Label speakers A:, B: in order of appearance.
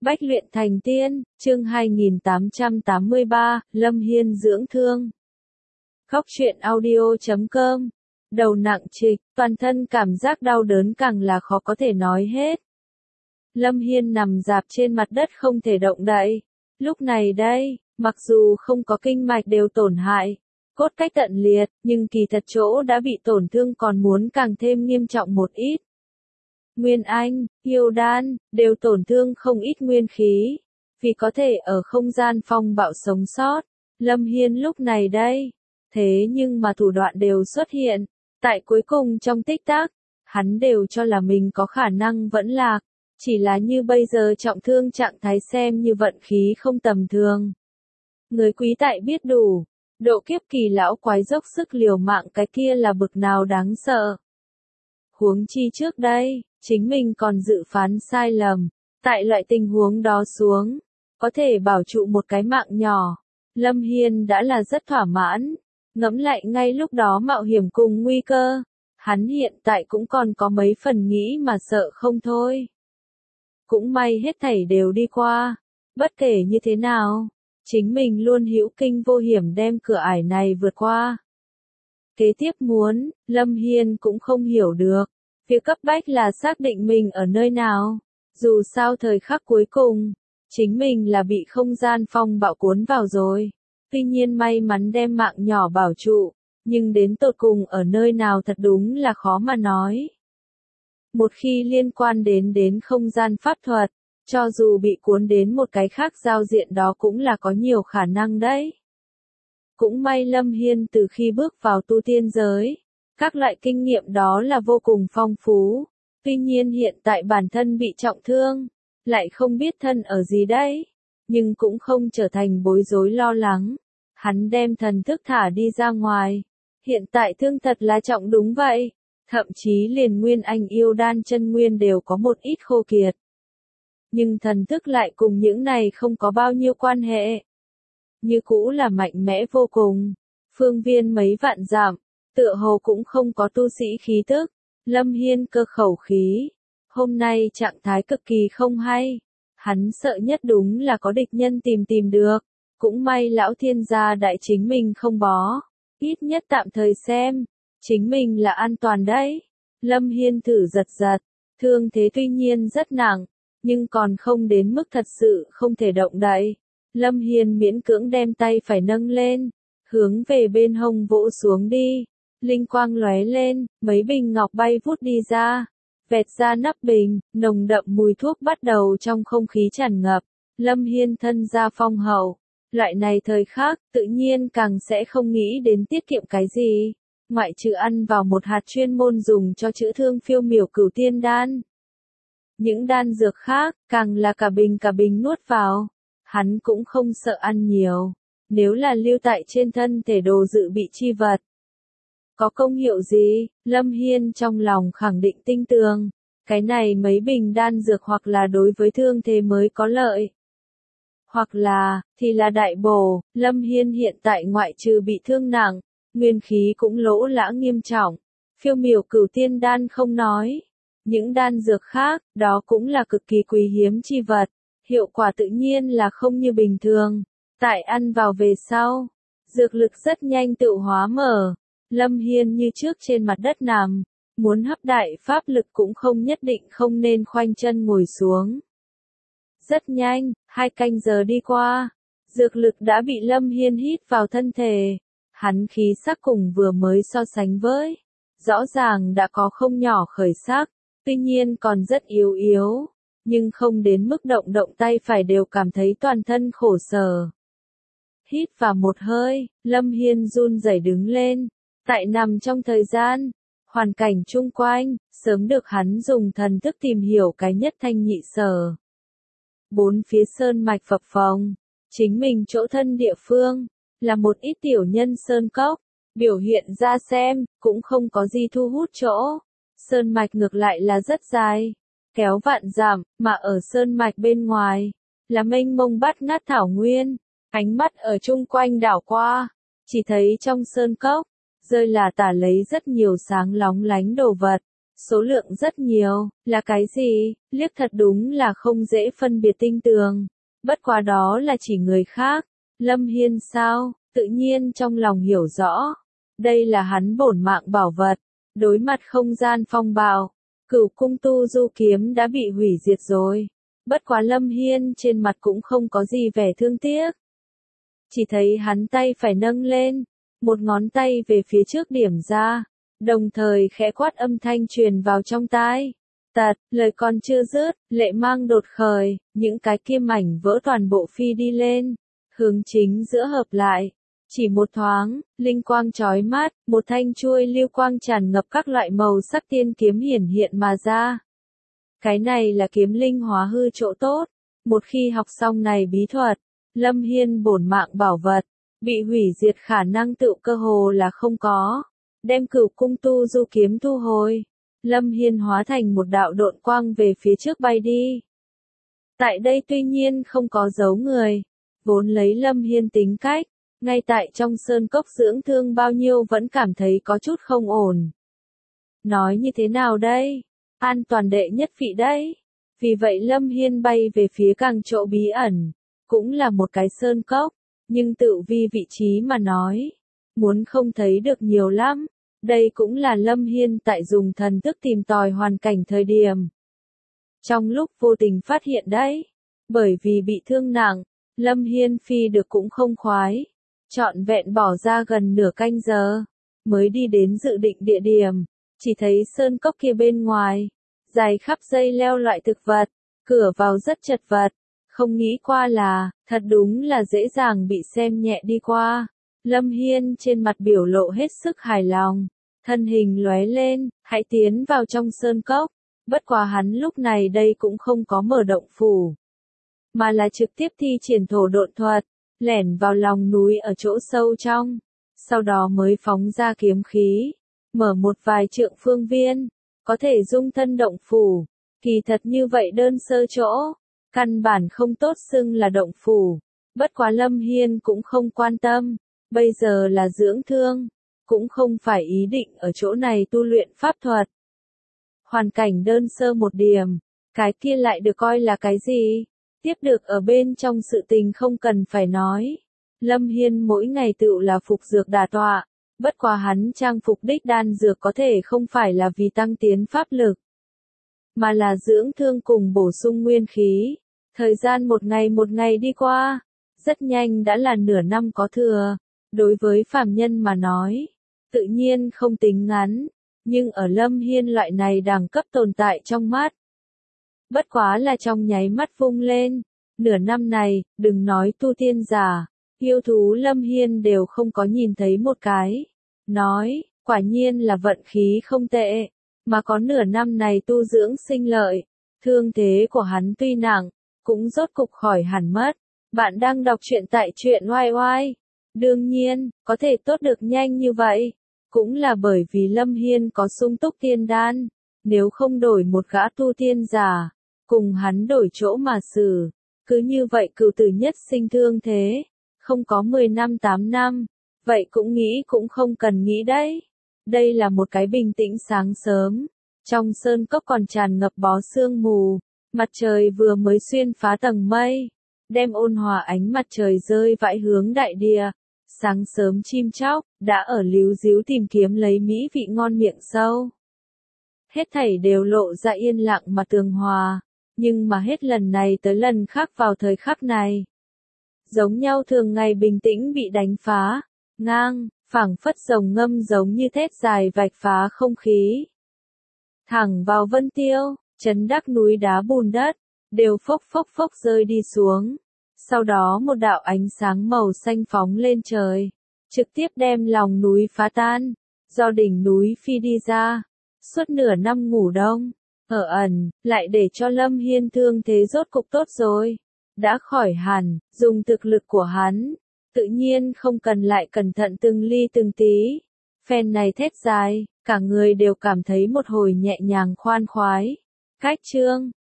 A: Bách luyện thành tiên, chương 2883, Lâm Hiên dưỡng thương. Góc truyện audio.com. Đầu nặng trịch, toàn thân cảm giác đau đớn càng là khó có thể nói hết. Lâm Hiên nằm rạp trên mặt đất không thể động đậy. Lúc này đây, mặc dù không có kinh mạch đều tổn hại, cốt cách tận liệt, nhưng kỳ thật chỗ đã bị tổn thương còn muốn càng thêm nghiêm trọng một ít. Nguyên Anh, yêu đan, đều tổn thương không ít nguyên khí, vì có thể ở không gian phong bạo sống sót. Lâm Hiên lúc này đây, thế nhưng mà thủ đoạn đều xuất hiện, tại cuối cùng trong tích tắc, hắn đều cho là mình có khả năng vẫn lạc, chỉ là như bây giờ trọng thương trạng thái xem như vận khí không tầm thường. Người quý tại biết đủ, độ kiếp kỳ lão quái dốc sức liều mạng cái kia là bực nào đáng sợ. Huống chi trước đây, chính mình còn dự phán sai lầm, tại loại tình huống đó xuống, có thể bảo trụ một cái mạng nhỏ, Lâm Hiên đã là rất thỏa mãn. Ngẫm lại ngay lúc đó mạo hiểm cùng nguy cơ, hắn hiện tại cũng còn có mấy phần nghĩ mà sợ không thôi. Cũng may hết thảy đều đi qua, bất kể như thế nào, chính mình luôn hữu kinh vô hiểm đem cửa ải này vượt qua. Kế tiếp muốn, Lâm Hiên cũng không hiểu được, việc cấp bách là xác định mình ở nơi nào, dù sao thời khắc cuối cùng, chính mình là bị không gian phong bạo cuốn vào rồi, tuy nhiên may mắn đem mạng nhỏ bảo trụ, nhưng đến tột cùng ở nơi nào thật đúng là khó mà nói. Một khi liên quan đến không gian pháp thuật, cho dù bị cuốn đến một cái khác giao diện đó cũng là có nhiều khả năng đấy. Cũng may Lâm Hiên từ khi bước vào tu tiên giới, các loại kinh nghiệm đó là vô cùng phong phú, tuy nhiên hiện tại bản thân bị trọng thương, lại không biết thân ở gì đấy, nhưng cũng không trở thành bối rối lo lắng. Hắn đem thần thức thả đi ra ngoài, hiện tại thương thật là trọng đúng vậy, thậm chí liền Nguyên Anh yêu đan chân nguyên đều có một ít khô kiệt. Nhưng thần thức lại cùng những này không có bao nhiêu quan hệ. Như cũ là mạnh mẽ vô cùng, phương viên mấy vạn dặm, tựa hồ cũng không có tu sĩ khí tức. Lâm Hiên cơ khẩu khí, hôm nay trạng thái cực kỳ không hay, hắn sợ nhất đúng là có địch nhân tìm được, cũng may lão thiên gia đại chính mình không bó, ít nhất tạm thời xem, chính mình là an toàn đấy. Lâm Hiên thử giật, thương thế tuy nhiên rất nặng, nhưng còn không đến mức thật sự không thể động đậy. Lâm Hiên miễn cưỡng đem tay phải nâng lên, hướng về bên hông vỗ xuống đi, linh quang lóe lên, mấy bình ngọc bay vút đi ra, vẹt ra nắp bình, nồng đậm mùi thuốc bắt đầu trong không khí tràn ngập. Lâm Hiên thân gia phong hậu, loại này thời khắc, tự nhiên càng sẽ không nghĩ đến tiết kiệm cái gì, ngoại trừ ăn vào một hạt chuyên môn dùng cho chữa thương phiêu miểu cửu tiên đan. Những đan dược khác, càng là cả bình nuốt vào. Hắn cũng không sợ ăn nhiều, nếu là lưu tại trên thân thể đồ dự bị chi vật. Có công hiệu gì? Lâm Hiên trong lòng khẳng định tinh tường, cái này mấy bình đan dược hoặc là đối với thương thế mới có lợi. Hoặc là, thì là đại bổ, Lâm Hiên hiện tại ngoại trừ bị thương nặng, nguyên khí cũng lỗ lã nghiêm trọng, phiêu miểu cửu tiên đan không nói. Những đan dược khác, đó cũng là cực kỳ quý hiếm chi vật. Hiệu quả tự nhiên là không như bình thường, tại ăn vào về sau, dược lực rất nhanh tự hóa mở, Lâm Hiên như trước trên mặt đất nằm, muốn hấp đại pháp lực cũng không nhất định không nên khoanh chân ngồi xuống. Rất nhanh, 2 canh giờ đi qua, dược lực đã bị Lâm Hiên hít vào thân thể, hắn khí sắc cùng vừa mới so sánh với, rõ ràng đã có không nhỏ khởi sắc, tuy nhiên còn rất yếu. Nhưng không đến mức động tay phải đều cảm thấy toàn thân khổ sở. Hít vào một hơi, Lâm Hiên run rẩy đứng lên, tại nằm trong thời gian, hoàn cảnh chung quanh, sớm được hắn dùng thần thức tìm hiểu cái nhất thanh nhị sở. 4 phía sơn mạch phập phồng, chính mình chỗ thân địa phương, là một ít tiểu nhân sơn cốc, biểu hiện ra xem, cũng không có gì thu hút chỗ. Sơn mạch ngược lại là rất dài, kéo vạn dặm, mà ở sơn mạch bên ngoài, là mênh mông bát ngát thảo nguyên, ánh mắt ở chung quanh đảo qua, chỉ thấy trong sơn cốc, rơi là tả lấy rất nhiều sáng lóng lánh đồ vật, Số lượng rất nhiều, là cái gì, liếc thật đúng là không dễ phân biệt tinh tường. Bất quá đó là chỉ người khác. Lâm Hiên sao, tự nhiên trong lòng hiểu rõ. Đây là hắn bổn mạng bảo vật. Đối mặt không gian phong bạo, Cửu cung tu du kiếm đã bị hủy diệt rồi. Bất quá Lâm Hiên trên mặt cũng không có gì vẻ thương tiếc. Chỉ thấy hắn tay phải nâng lên, một ngón tay về phía trước điểm ra, đồng thời khẽ quát âm thanh truyền vào trong tai. Tật, lời còn chưa dứt, lệ mang đột khởi, những cái kia mảnh vỡ toàn bộ phi đi lên, hướng chính giữa hợp lại. Chỉ một thoáng, linh quang chói mắt, một thanh chuôi lưu quang tràn ngập các loại màu sắc tiên kiếm hiển hiện mà ra. Cái này là kiếm linh hóa hư chỗ tốt. Một khi học xong này bí thuật, Lâm Hiên bổn mạng bảo vật, bị hủy diệt khả năng tự cơ hồ là không có. Đem Cửu cung tu du kiếm thu hồi, Lâm Hiên hóa thành một đạo độn quang về phía trước bay đi. Tại đây tuy nhiên không có dấu người, vốn lấy Lâm Hiên tính cách, ngay tại trong sơn cốc dưỡng thương bao nhiêu vẫn cảm thấy có chút không ổn. Nói như thế nào đây? An toàn đệ nhất vị đấy. Vì vậy Lâm Hiên bay về phía càng chỗ bí ẩn, cũng là một cái sơn cốc, nhưng tự vi vị trí mà nói, muốn không thấy được nhiều lắm. Đây cũng là Lâm Hiên tại dùng thần thức tìm tòi hoàn cảnh thời điểm. Trong lúc vô tình phát hiện đấy, bởi vì bị thương nặng, Lâm Hiên phi được cũng không khoái, trọn vẹn bỏ ra gần nửa canh giờ, mới đi đến dự định địa điểm, chỉ thấy sơn cốc kia bên ngoài, dài khắp dây leo loại thực vật, cửa vào rất chật vật, không nghĩ qua là, thật đúng là dễ dàng bị xem nhẹ đi qua. Lâm Hiên trên mặt biểu lộ hết sức hài lòng, thân hình lóe lên, hãy tiến vào trong sơn cốc. Bất quá hắn lúc này đây cũng không có mở động phủ, mà là trực tiếp thi triển thổ độn thuật, lẻn vào lòng núi ở chỗ sâu trong, sau đó mới phóng ra kiếm khí, mở một vài trượng phương viên, có thể dung thân động phủ. Kỳ thật như vậy đơn sơ chỗ, căn bản không tốt xưng là động phủ. Bất quá Lâm Hiên cũng không quan tâm, bây giờ là dưỡng thương, cũng không phải ý định ở chỗ này tu luyện pháp thuật. Hoàn cảnh đơn sơ một điểm, cái kia lại được coi là cái gì? Tiếp được ở bên trong sự tình không cần phải nói. Lâm Hiên mỗi ngày tựu là phục dược đả tọa, bất quá hắn trang phục đích đan dược có thể không phải là vì tăng tiến pháp lực, mà là dưỡng thương cùng bổ sung nguyên khí. Thời gian một ngày đi qua, rất nhanh đã là nửa năm có thừa. Đối với phàm nhân mà nói, tự nhiên không tính ngắn, nhưng ở Lâm Hiên loại này đẳng cấp tồn tại trong mắt, bất quá là trong nháy mắt vung lên. Nửa năm này, đừng nói tu tiên giả, yêu thú Lâm Hiên đều không có nhìn thấy một cái. Nói, quả nhiên là vận khí không tệ, mà có nửa năm này tu dưỡng sinh lợi, thương thế của hắn tuy nặng, cũng rốt cục khỏi hẳn mất. Bạn đang đọc truyện tại truyện oai oai. Đương nhiên, có thể tốt được nhanh như vậy, cũng là bởi vì Lâm Hiên có sung túc tiên đan, nếu không đổi một gã tu tiên giả, cùng hắn đổi chỗ mà xử, cứ như vậy cửu tử nhất sinh thương thế, không có 10 năm 8 năm, vậy cũng nghĩ cũng không cần nghĩ đấy. Đây là một cái bình tĩnh sáng sớm, trong sơn cốc còn tràn ngập bó sương mù, mặt trời vừa mới xuyên phá tầng mây, đem ôn hòa ánh mặt trời rơi vãi hướng đại địa. Sáng sớm chim chóc, đã ở líu ríu tìm kiếm lấy mỹ vị ngon miệng sâu. Hết thảy đều lộ ra yên lặng mà tường hòa, nhưng mà hết lần này tới lần khác vào thời khắc này. Giống nhau thường ngày bình tĩnh bị đánh phá, ngang, phảng phất rồng ngâm giống như thét dài vạch phá không khí. Thẳng vào Vân Tiêu, chấn đắc núi đá bùn đất, đều phốc phốc phốc rơi đi xuống. Sau đó một đạo ánh sáng màu xanh phóng lên trời, trực tiếp đem lòng núi phá tan, do đỉnh núi phi đi ra. Suốt nửa năm ngủ đông, ở ẩn, lại để cho Lâm Hiên thương thế rốt cục tốt rồi. Đã khỏi hẳn, dùng thực lực của hắn, tự nhiên không cần lại cẩn thận từng ly từng tí. Phen này thét dài, cả người đều cảm thấy một hồi nhẹ nhàng khoan khoái. Cách chương